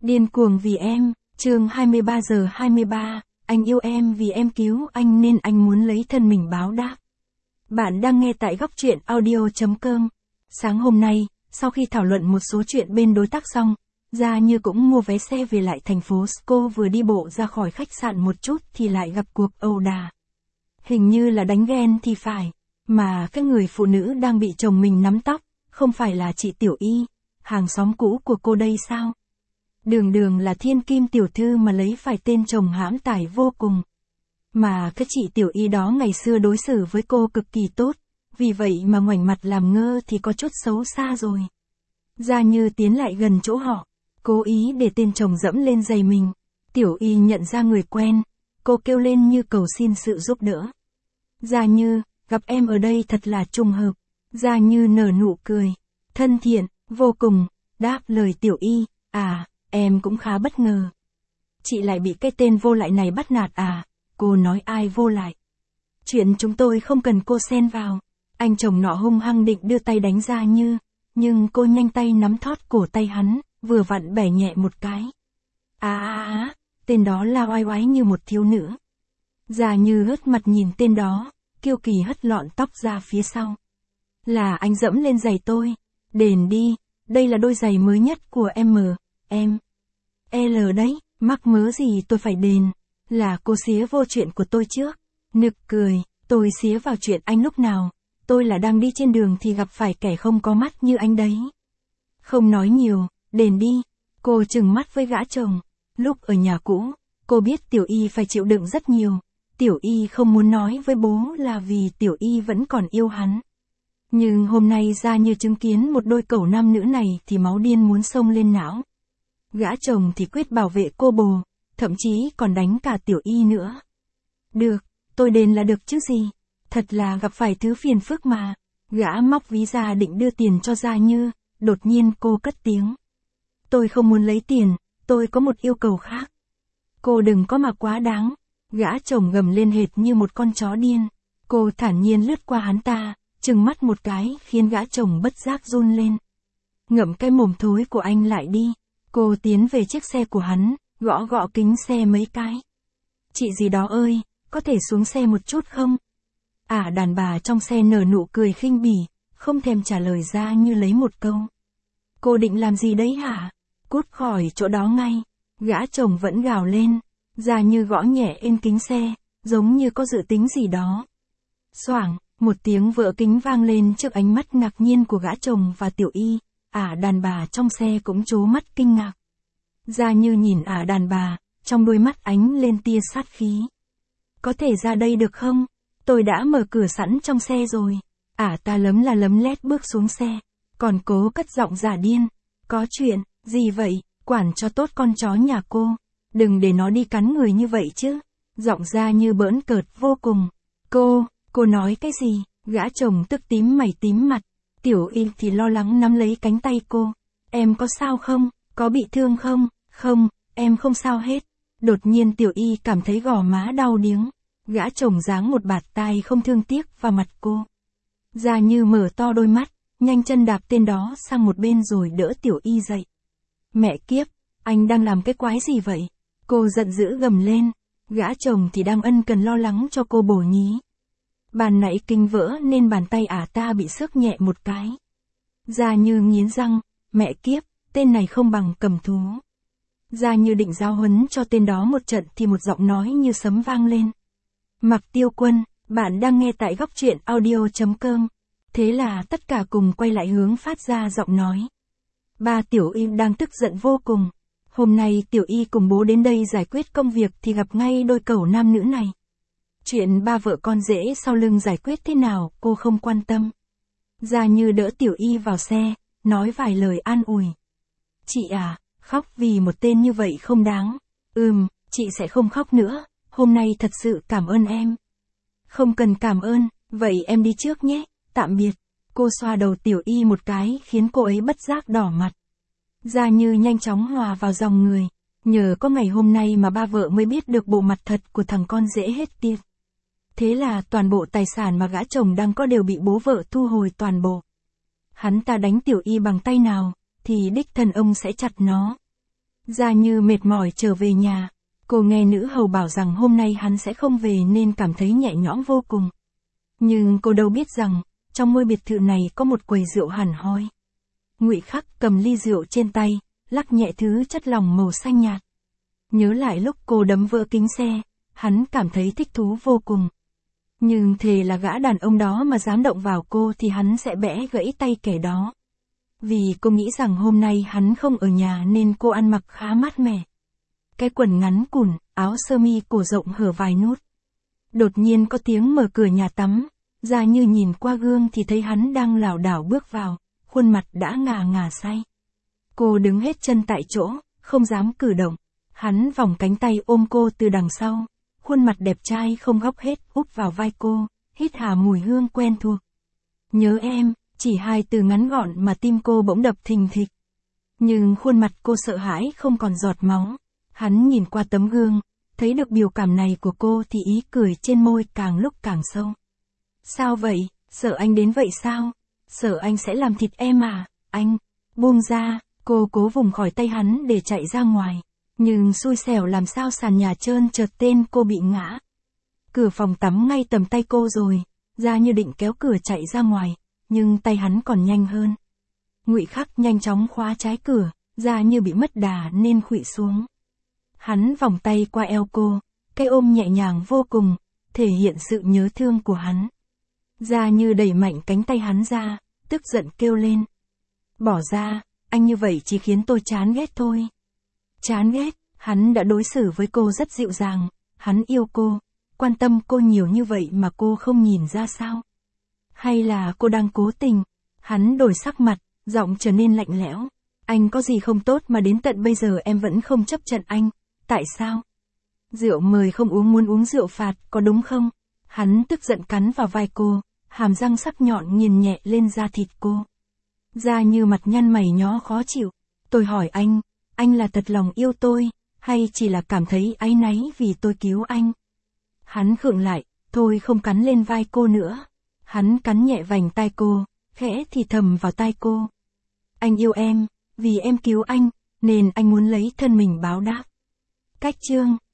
Điên cuồng vì em, chương 23 giờ 23, anh yêu em vì em cứu anh nên anh muốn lấy thân mình báo đáp. Bạn đang nghe tại góc truyện audio.com. Sáng hôm nay, sau khi thảo luận một số chuyện bên đối tác xong, Gia Như cũng mua vé xe về lại thành phố. Cô vừa đi bộ ra khỏi khách sạn một chút thì lại gặp cuộc ẩu đả. Hình như là đánh ghen thì phải, mà cái người phụ nữ đang bị chồng mình nắm tóc, không phải là chị Tiểu Y, hàng xóm cũ của cô đây sao? Đường đường là thiên kim tiểu thư mà lấy phải tên chồng hãm tải vô cùng. Mà cái chị Tiểu Y đó ngày xưa đối xử với cô cực kỳ tốt, vì vậy mà ngoảnh mặt làm ngơ thì có chút xấu xa rồi. Gia Như tiến lại gần chỗ họ, cố ý để tên chồng dẫm lên giày mình. Tiểu Y nhận ra người quen, cô kêu lên như cầu xin sự giúp đỡ. Gia Như, gặp em ở đây thật là trùng hợp. Gia Như nở nụ cười, thân thiện, vô cùng, đáp lời Tiểu Y, em cũng khá bất ngờ. Chị lại bị cái tên vô lại này bắt nạt à? Cô nói ai vô lại? Chuyện chúng tôi không cần cô xen vào. Anh chồng nọ hung hăng định đưa tay đánh Gia Như, nhưng cô nhanh tay nắm thót cổ tay hắn, vừa vặn bẻ nhẹ một cái. Tên đó la oai oái như một thiếu nữ. Gia Như hớt mặt nhìn tên đó, kiêu kỳ hất lọn tóc ra phía sau. Là anh dẫm lên giày tôi. Đền đi, đây là đôi giày mới nhất của em. L đấy, mắc mớ gì tôi phải đền. Là cô xía vô chuyện của tôi trước. Nực cười, tôi xía vào chuyện anh lúc nào. Tôi là đang đi trên đường thì gặp phải kẻ không có mắt như anh đấy. Không nói nhiều, đền đi. Cô trừng mắt với gã chồng. Lúc ở nhà cũ, cô biết Tiểu Y phải chịu đựng rất nhiều. Tiểu Y không muốn nói với bố là vì Tiểu Y vẫn còn yêu hắn. Nhưng hôm nay Gia Như chứng kiến một đôi cẩu nam nữ này thì máu điên muốn xông lên não. Gã chồng thì quyết bảo vệ cô bồ, thậm chí còn đánh cả Tiểu Y nữa. Được, tôi đền là được chứ gì. Thật là gặp phải thứ phiền phức mà. Gã móc ví ra định đưa tiền cho Gia Như, đột nhiên cô cất tiếng. Tôi không muốn lấy tiền, tôi có một yêu cầu khác. Cô đừng có mà quá đáng. Gã chồng gầm lên hệt như một con chó điên. Cô thản nhiên lướt qua hắn ta, trừng mắt một cái khiến gã chồng bất giác run lên. Ngậm cái mồm thối của anh lại đi. Cô tiến về chiếc xe của hắn, gõ gõ kính xe mấy cái. Chị gì đó ơi, có thể xuống xe một chút không? Đàn bà trong xe nở nụ cười khinh bỉ, không thèm trả lời Gia Như lấy một câu. Cô định làm gì đấy hả? Cút khỏi chỗ đó ngay. Gã chồng vẫn gào lên. Gia Như gõ nhẹ lên kính xe, giống như có dự tính gì đó. Xoảng, một tiếng vỡ kính vang lên trước ánh mắt ngạc nhiên của gã chồng và Tiểu Y. Đàn bà trong xe cũng trố mắt kinh ngạc. Gia Như nhìn đàn bà, trong đôi mắt ánh lên tia sát khí. Có thể ra đây được không? Tôi đã mở cửa sẵn trong xe rồi. Ta lấm la lấm lét bước xuống xe, còn cố cất giọng giả điên. Có chuyện, gì vậy? Quản cho tốt con chó nhà cô. Đừng để nó đi cắn người như vậy chứ. Giọng Gia Như bỡn cợt vô cùng. Cô nói cái gì? Gã chồng tức tím mày tím mặt. Tiểu Y thì lo lắng nắm lấy cánh tay cô. Em có sao không? Có bị thương không? Không, em không sao hết. Đột nhiên Tiểu Y cảm thấy gò má đau điếng. Gã chồng giáng một bạt tai không thương tiếc vào mặt cô. Gia Như mở to đôi mắt, nhanh chân đạp tên đó sang một bên rồi đỡ Tiểu Y dậy. Mẹ kiếp, anh đang làm cái quái gì vậy? Cô giận dữ gầm lên. Gã chồng thì đang ân cần lo lắng cho cô bồ nhí. Bàn nãy kinh vỡ nên bàn tay ta bị xước nhẹ một cái. Gia Như nghiến răng, mẹ kiếp, tên này không bằng cầm thú. Gia Như định giáo huấn cho tên đó một trận thì một giọng nói như sấm vang lên. Mạc Tiêu Quân, bạn đang nghe tại góc truyện audio.com. Thế là tất cả cùng quay lại hướng phát ra giọng nói. Ba Tiểu Y đang tức giận vô cùng. Hôm nay Tiểu Y cùng bố đến đây giải quyết công việc thì gặp ngay đôi cẩu nam nữ này. Chuyện ba vợ con rể sau lưng giải quyết thế nào cô không quan tâm. Gia Như đỡ Tiểu Y vào xe, nói vài lời an ủi. Chị khóc vì một tên như vậy không đáng. Chị sẽ không khóc nữa, hôm nay thật sự cảm ơn em. Không cần cảm ơn, vậy em đi trước nhé, tạm biệt. Cô xoa đầu Tiểu Y một cái khiến cô ấy bất giác đỏ mặt. Gia Như nhanh chóng hòa vào dòng người. Nhờ có ngày hôm nay mà ba vợ mới biết được bộ mặt thật của thằng con rể hết tiệt. Thế là toàn bộ tài sản mà gã chồng đang có đều bị bố vợ thu hồi toàn bộ. Hắn ta đánh Tiểu Y bằng tay nào, thì đích thân ông sẽ chặt nó. Gia Như mệt mỏi trở về nhà. Cô nghe nữ hầu bảo rằng hôm nay hắn sẽ không về nên cảm thấy nhẹ nhõm vô cùng. Nhưng cô đâu biết rằng, trong ngôi biệt thự này có một quầy rượu hẳn hoi. Ngụy Khắc cầm ly rượu trên tay, lắc nhẹ thứ chất lỏng màu xanh nhạt. Nhớ lại lúc cô đấm vỡ kính xe, hắn cảm thấy thích thú vô cùng. Nhưng thề là gã đàn ông đó mà dám động vào cô thì hắn sẽ bẻ gãy tay kẻ đó. Vì cô nghĩ rằng hôm nay hắn không ở nhà nên cô ăn mặc khá mát mẻ. Cái quần ngắn cùn, áo sơ mi cổ rộng hở vài nút. Đột nhiên có tiếng mở cửa nhà tắm, Gia Như nhìn qua gương thì thấy hắn đang lảo đảo bước vào, khuôn mặt đã ngà ngà say. Cô đứng hết chân tại chỗ, không dám cử động. Hắn vòng cánh tay ôm cô từ đằng sau, khuôn mặt đẹp trai không góc hết úp vào vai cô, hít hà mùi hương quen thuộc. Nhớ em, chỉ 2 từ ngắn gọn mà tim cô bỗng đập thình thịch. Nhưng khuôn mặt cô sợ hãi không còn giọt máu. Hắn nhìn qua tấm gương, thấy được biểu cảm này của cô thì ý cười trên môi càng lúc càng sâu. Sao vậy, sợ anh đến vậy sao? Sợ anh sẽ làm thịt em à? Anh, buông ra, cô cố vùng khỏi tay hắn để chạy ra ngoài. Nhưng xui xẻo làm sao sàn nhà trơn trượt tên cô bị ngã. Cửa phòng tắm ngay tầm tay cô rồi, Gia Như định kéo cửa chạy ra ngoài, nhưng tay hắn còn nhanh hơn. Ngụy Khắc nhanh chóng khóa trái cửa, Gia Như bị mất đà nên khuỵu xuống. Hắn vòng tay qua eo cô, cái ôm nhẹ nhàng vô cùng, thể hiện sự nhớ thương của hắn. Gia Như đẩy mạnh cánh tay hắn ra, tức giận kêu lên. Bỏ ra, anh như vậy chỉ khiến tôi chán ghét thôi. Chán ghét, hắn đã đối xử với cô rất dịu dàng, hắn yêu cô, quan tâm cô nhiều như vậy mà cô không nhìn ra sao? Hay là cô đang cố tình? Hắn đổi sắc mặt, giọng trở nên lạnh lẽo. Anh có gì không tốt mà đến tận bây giờ em vẫn không chấp nhận anh, tại sao? Rượu mời không uống muốn uống rượu phạt, có đúng không? Hắn tức giận cắn vào vai cô, hàm răng sắc nhọn nghiền nhẹ lên da thịt cô. Gia Như mặt nhăn mày nhó khó chịu. Tôi hỏi anh là thật lòng yêu tôi, hay chỉ là cảm thấy áy náy vì tôi cứu anh? Hắn khựng lại, thôi không cắn lên vai cô nữa. Hắn cắn nhẹ vành tai cô, khẽ thì thầm vào tai cô. Anh yêu em, vì em cứu anh, nên anh muốn lấy thân mình báo đáp. Cách chương